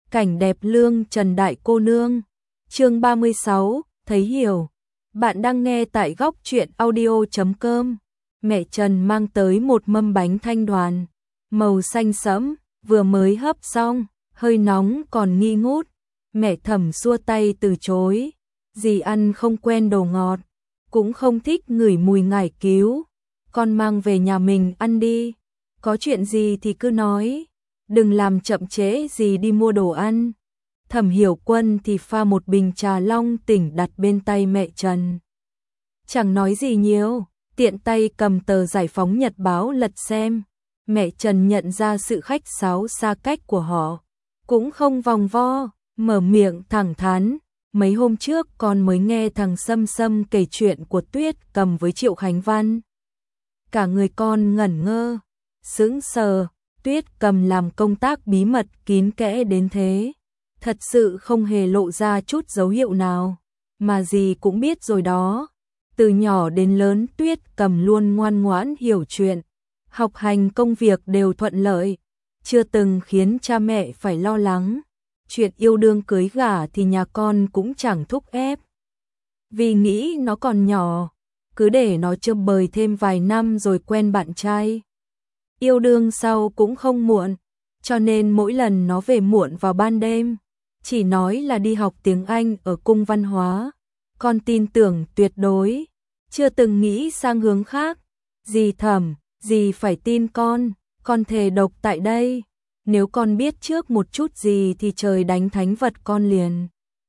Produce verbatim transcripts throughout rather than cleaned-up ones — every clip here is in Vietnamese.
Cảnh đẹp lương Trần đại cô nương. Chương ba mươi sáu, thấy hiểu. Bạn đang nghe tại góc truyện audio chấm com. Mẹ Trần mang tới một mâm bánh thanh đoàn, màu xanh sẫm, vừa mới hấp xong, hơi nóng còn nghi ngút. Mẹ Thẩm xua tay từ chối, dì ăn không quen đồ ngọt, cũng không thích ngửi mùi ngải cứu. Con mang về nhà mình ăn đi, có chuyện gì thì cứ nói, đừng làm chậm trễ gì đi mua đồ ăn. Thẩm Hiểu Quân thì pha một bình trà long tỉnh đặt bên tay mẹ Trần. Chẳng nói gì nhiều, tiện tay cầm tờ Giải phóng Nhật báo lật xem. Mẹ Trần nhận ra sự khách sáo xa cách của họ, cũng không vòng vo, mở miệng thẳng thắn. Mấy hôm trước con mới nghe thằng Sâm Sâm kể chuyện của Tuyết Cầm với Triệu Khánh Văn. Cả người con ngẩn ngơ, sững sờ. Tuyết Cầm làm công tác bí mật kín kẽ đến thế, thật sự không hề lộ ra chút dấu hiệu nào, mà dì cũng biết rồi đó. Từ nhỏ đến lớn Tuyết Cầm luôn ngoan ngoãn hiểu chuyện, học hành công việc đều thuận lợi, chưa từng khiến cha mẹ phải lo lắng. Chuyện yêu đương cưới gả thì nhà con cũng chẳng thúc ép, vì nghĩ nó còn nhỏ, cứ để nó chơi bời thêm vài năm rồi quen bạn trai. Yêu đương sau cũng không muộn, cho nên mỗi lần nó về muộn vào ban đêm, chỉ nói là đi học tiếng Anh ở cung văn hóa. Con tin tưởng tuyệt đối, chưa từng nghĩ sang hướng khác. Dì Thẩm, dì phải tin con, con thề độc tại đây, nếu con biết trước một chút gì thì trời đánh thánh vật con liền.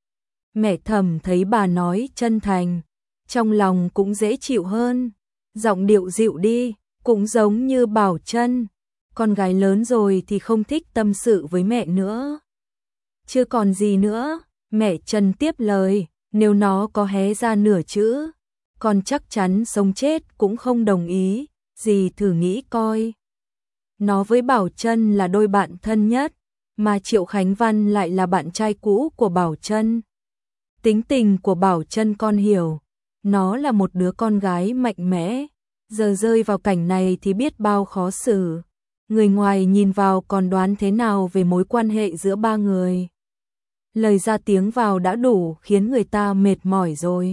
Mẹ Thẩm thấy bà nói chân thành, trong lòng cũng dễ chịu hơn, giọng điệu dịu đi, cũng giống như bảo Trân, con gái lớn rồi thì không thích tâm sự với mẹ nữa. Chưa còn gì nữa, mẹ Trần tiếp lời, nếu nó có hé ra nửa chữ, con chắc chắn sống chết cũng không đồng ý. Dì thử nghĩ coi, nó với Bảo Trân là đôi bạn thân nhất, mà Triệu Khánh Văn lại là bạn trai cũ của Bảo Trân. Tính tình của Bảo Trân con hiểu, nó là một đứa con gái mạnh mẽ, giờ rơi vào cảnh này thì biết bao khó xử. Người ngoài nhìn vào còn đoán thế nào về mối quan hệ giữa ba người. Lời ra tiếng vào đã đủ khiến người ta mệt mỏi rồi.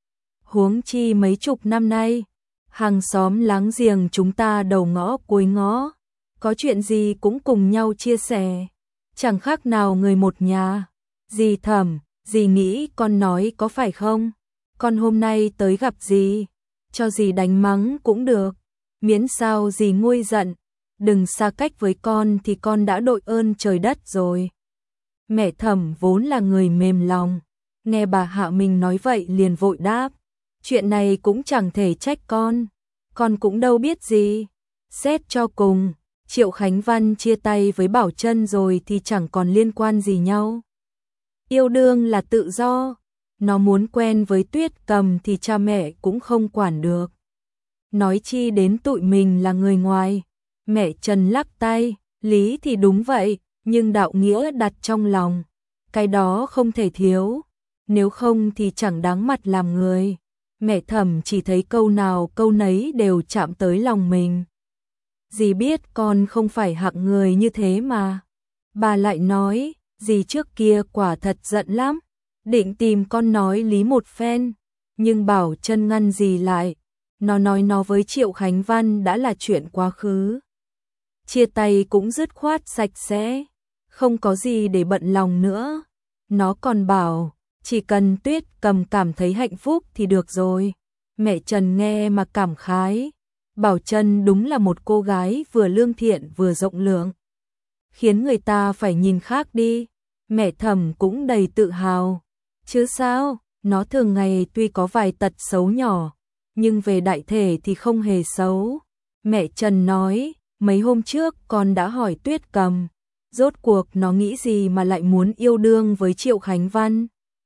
Huống chi mấy chục năm nay, hàng xóm láng giềng chúng ta đầu ngõ cuối ngõ, có chuyện gì cũng cùng nhau chia sẻ, chẳng khác nào người một nhà. Dì Thẩm, dì nghĩ con nói có phải không? Con hôm nay tới gặp dì, cho dì đánh mắng cũng được, miễn sao dì nguôi giận, đừng xa cách với con thì con đã đội ơn trời đất rồi. Mẹ Thẩm vốn là người mềm lòng, nghe bà Hạ mình nói vậy liền vội đáp, chuyện này cũng chẳng thể trách con, con cũng đâu biết gì. Xét cho cùng, Triệu Khánh Văn chia tay với Bảo Trân rồi thì chẳng còn liên quan gì nhau. Yêu đương là tự do, nó muốn quen với Tuyết Cầm thì cha mẹ cũng không quản được. Nói chi đến tụi mình là người ngoài. Mẹ Trần lắc tay, lý thì đúng vậy, nhưng đạo nghĩa đặt trong lòng, cái đó không thể thiếu, nếu không thì chẳng đáng mặt làm người. Mẹ Thẩm chỉ thấy câu nào câu nấy đều chạm tới lòng mình. Dì biết con không phải hạng người như thế mà. Bà lại nói, dì trước kia quả thật giận lắm, định tìm con nói lý một phen, nhưng Bảo Trân ngăn dì lại. Nó nói nó với Triệu Khánh Văn đã là chuyện quá khứ, chia tay cũng dứt khoát sạch sẽ, không có gì để bận lòng nữa. Nó còn bảo, chỉ cần Tuyết Cầm cảm thấy hạnh phúc thì được rồi. Mẹ Trần nghe mà cảm khái, Bảo Trân đúng là một cô gái vừa lương thiện vừa rộng lượng, khiến người ta phải nhìn khác đi. Mẹ Thẩm cũng đầy tự hào, chứ sao, nó thường ngày tuy có vài tật xấu nhỏ, nhưng về đại thể thì không hề xấu. Mẹ Trần nói, mấy hôm trước con đã hỏi Tuyết Cầm, rốt cuộc nó nghĩ gì mà lại muốn yêu đương với Triệu Khánh Văn.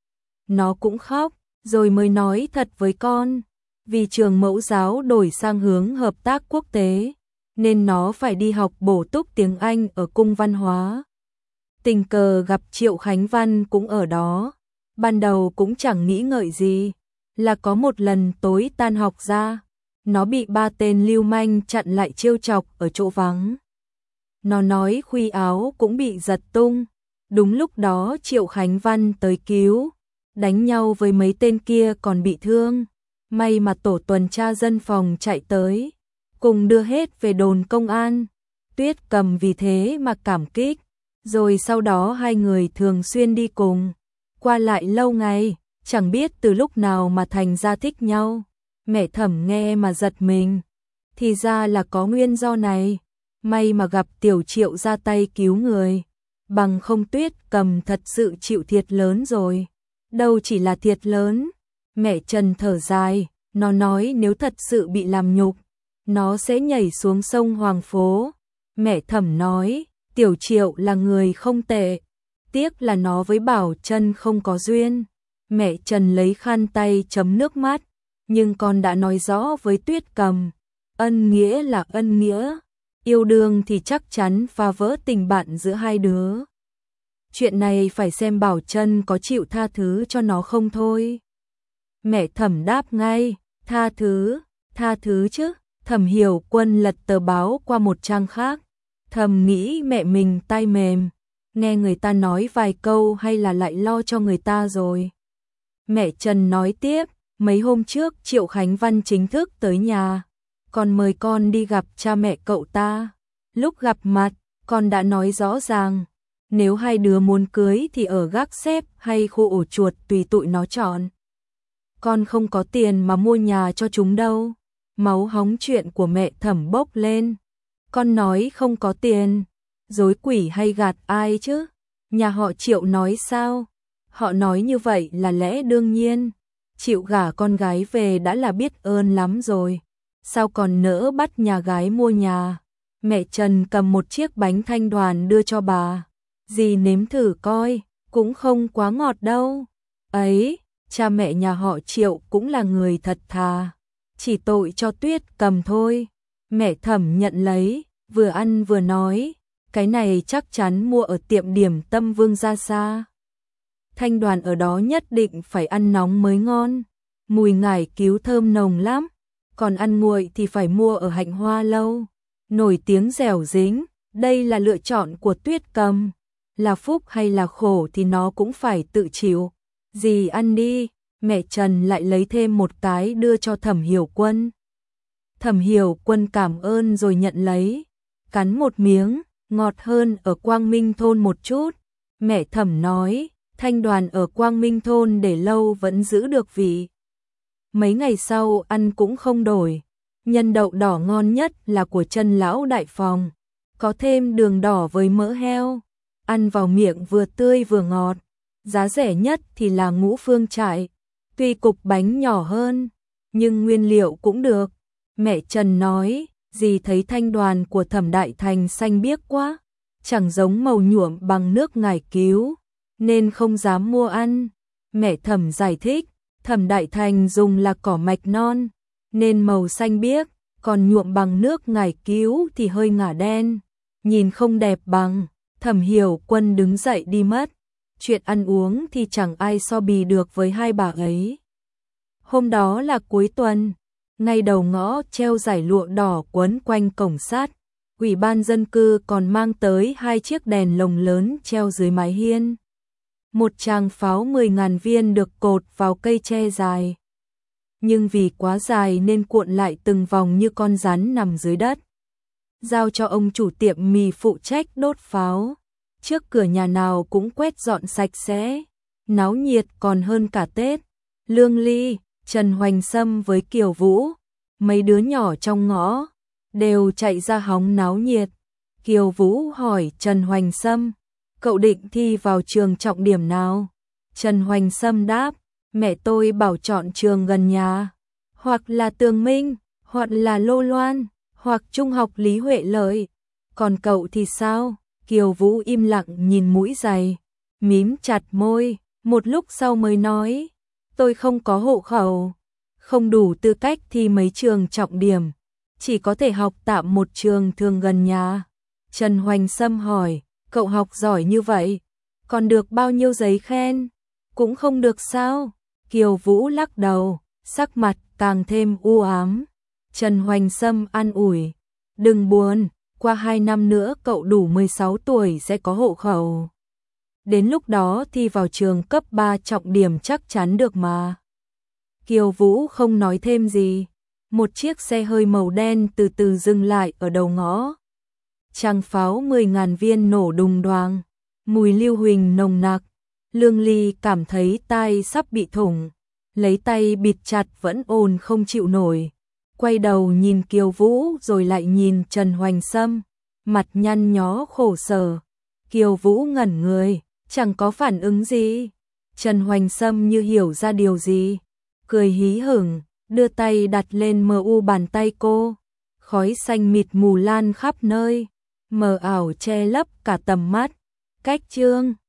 Nó cũng khóc, rồi mới nói thật với con, vì trường mẫu giáo đổi sang hướng hợp tác quốc tế, nên nó phải đi học bổ túc tiếng Anh ở cung văn hóa. Tình cờ gặp Triệu Khánh Văn cũng ở đó, ban đầu cũng chẳng nghĩ ngợi gì, là có một lần tối tan học ra, nó bị ba tên lưu manh chặn lại trêu chọc ở chỗ vắng. Nó nói khuy áo cũng bị giật tung, Đúng lúc đó Triệu Khánh Văn tới cứu, đánh nhau với mấy tên kia còn bị thương. May mà tổ tuần tra dân phòng chạy tới, cùng đưa hết về đồn công an. Tuyết Cầm vì thế mà cảm kích, rồi sau đó hai người thường xuyên đi cùng, qua lại lâu ngày, chẳng biết từ lúc nào mà thành ra thích nhau. Mẹ Thẩm nghe mà giật mình, thì ra là có nguyên do này, may mà gặp Tiểu Triệu ra tay cứu người, bằng không Tuyết Cầm thật sự chịu thiệt lớn rồi. Đâu chỉ là thiệt lớn, mẹ Trần thở dài, nó nói nếu thật sự bị làm nhục, nó sẽ nhảy xuống sông Hoàng Phố. Mẹ Thẩm nói, Tiểu Triệu là người không tệ, tiếc là nó với Bảo Trân không có duyên. Mẹ Trần lấy khăn tay chấm nước mắt, nhưng con đã nói rõ với Tuyết Cầm, ân nghĩa là ân nghĩa, yêu đương thì chắc chắn phá vỡ tình bạn giữa hai đứa. Chuyện này phải xem Bảo Trân có chịu tha thứ cho nó không thôi. Mẹ Thẩm đáp ngay, tha thứ, tha thứ chứ. Thẩm Hiểu Quân lật tờ báo qua một trang khác, thầm nghĩ mẹ mình tay mềm, nghe người ta nói vài câu hay là lại lo cho người ta rồi. Mẹ Trần nói tiếp, mấy hôm trước Triệu Khánh Văn chính thức tới nhà, còn mời con đi gặp cha mẹ cậu ta. Lúc gặp mặt, con đã nói rõ ràng, nếu hai đứa muốn cưới thì ở gác xếp hay khu ổ chuột tùy tụi nó chọn. Con không có tiền mà mua nhà cho chúng đâu. Máu hóng chuyện của mẹ Thẩm bốc lên. Con nói không có tiền, dối quỷ hay gạt ai chứ? Nhà họ Triệu nói sao? Họ nói như vậy là lẽ đương nhiên. Chịu gả con gái về đã là biết ơn lắm rồi, sao còn nỡ bắt nhà gái mua nhà? Mẹ Trần cầm một chiếc bánh thanh đoàn đưa cho bà. Dì nếm thử coi, cũng không quá ngọt đâu. Ấy, cha mẹ nhà họ Triệu cũng là người thật thà, chỉ tội cho Tuyết Cầm thôi. Mẹ Thẩm nhận lấy, vừa ăn vừa nói, cái này chắc chắn mua ở tiệm điểm tâm Vương Gia Sa. Thanh đoàn ở đó nhất định phải ăn nóng mới ngon, mùi ngải cứu thơm nồng lắm, còn ăn nguội thì phải mua ở Hạnh Hoa Lâu, nổi tiếng dẻo dính. Đây là lựa chọn của Tuyết Cầm, là phúc hay là khổ thì nó cũng phải tự chịu. Dì ăn đi. Mẹ Trần lại lấy thêm một cái đưa cho Thẩm Hiểu Quân. Thẩm Hiểu Quân cảm ơn rồi nhận lấy, cắn một miếng, ngọt hơn ở Quang Minh Thôn một chút. Mẹ Thẩm nói, thanh đoàn ở Quang Minh Thôn để lâu vẫn giữ được vị. Mấy ngày sau ăn cũng không đổi. Nhân đậu đỏ ngon nhất là của Trân Lão Đại Phòng, có thêm đường đỏ với mỡ heo, ăn vào miệng vừa tươi vừa ngọt. Giá rẻ nhất thì là Ngũ Phương Trại, tuy cục bánh nhỏ hơn, nhưng nguyên liệu cũng được. Mẹ Trần nói, dì thấy thanh đoàn của Thẩm Đại Thành xanh biếc quá, chẳng giống màu nhuộm bằng nước ngải cứu, nên không dám mua ăn. Mẹ Thẩm giải thích, Thẩm Đại Thành dùng là cỏ mạch non, nên màu xanh biếc, còn nhuộm bằng nước ngải cứu thì hơi ngả đen, nhìn không đẹp bằng. Thẩm Hiểu Quân đứng dậy đi mất. Chuyện ăn uống thì chẳng ai so bì được với hai bà ấy. Hôm đó là cuối tuần, ngay đầu ngõ treo dải lụa đỏ quấn quanh cổng sắt. Ủy ban dân cư còn mang tới hai chiếc đèn lồng lớn treo dưới mái hiên. Một tràng pháo mười ngàn viên được cột vào cây tre dài, nhưng vì quá dài nên cuộn lại từng vòng như con rắn nằm dưới đất. Giao cho ông chủ tiệm mì phụ trách đốt pháo. Trước cửa nhà nào cũng quét dọn sạch sẽ, náo nhiệt còn hơn cả Tết. Lương Ly, Trần Hoành Sâm với Kiều Vũ, mấy đứa nhỏ trong ngõ, đều chạy ra hóng náo nhiệt. Kiều Vũ hỏi Trần Hoành Sâm, cậu định thi vào trường trọng điểm nào? Trần Hoành Sâm đáp, mẹ tôi bảo chọn trường gần nhà, hoặc là Tường Minh, hoặc là Lô Loan, hoặc Trung học Lý Huệ Lợi. Còn cậu thì sao? Kiều Vũ im lặng nhìn mũi giày, mím chặt môi, một lúc sau mới nói, tôi không có hộ khẩu, không đủ tư cách thi mấy trường trọng điểm, chỉ có thể học tạm một trường thường gần nhà. Trần Hoành Sâm hỏi, cậu học giỏi như vậy, còn được bao nhiêu giấy khen? Cũng không được sao? Kiều Vũ lắc đầu, sắc mặt càng thêm u ám. Trần Hoành Sâm an ủi, đừng buồn, qua hai năm nữa cậu đủ mười sáu tuổi sẽ có hộ khẩu. đến lúc đó thi vào trường cấp ba trọng điểm chắc chắn được mà. Kiều Vũ không nói thêm gì, một chiếc xe hơi màu đen từ từ dừng lại ở đầu ngõ. Tràng pháo mười ngàn viên nổ đùng đoàng, mùi lưu huỳnh nồng nặc, Lương Ly cảm thấy tai sắp bị thủng, lấy tay bịt chặt vẫn ồn không chịu nổi. Quay đầu nhìn Kiều Vũ rồi lại nhìn Trần Hoành Sâm, mặt nhăn nhó khổ sở. Kiều Vũ ngẩn người, chẳng có phản ứng gì. Trần Hoành Sâm như hiểu ra điều gì, cười hí hửng, đưa tay đặt lên mờ u bàn tay cô. Khói xanh mịt mù lan khắp nơi, mờ ảo che lấp cả tầm mắt. Cách chương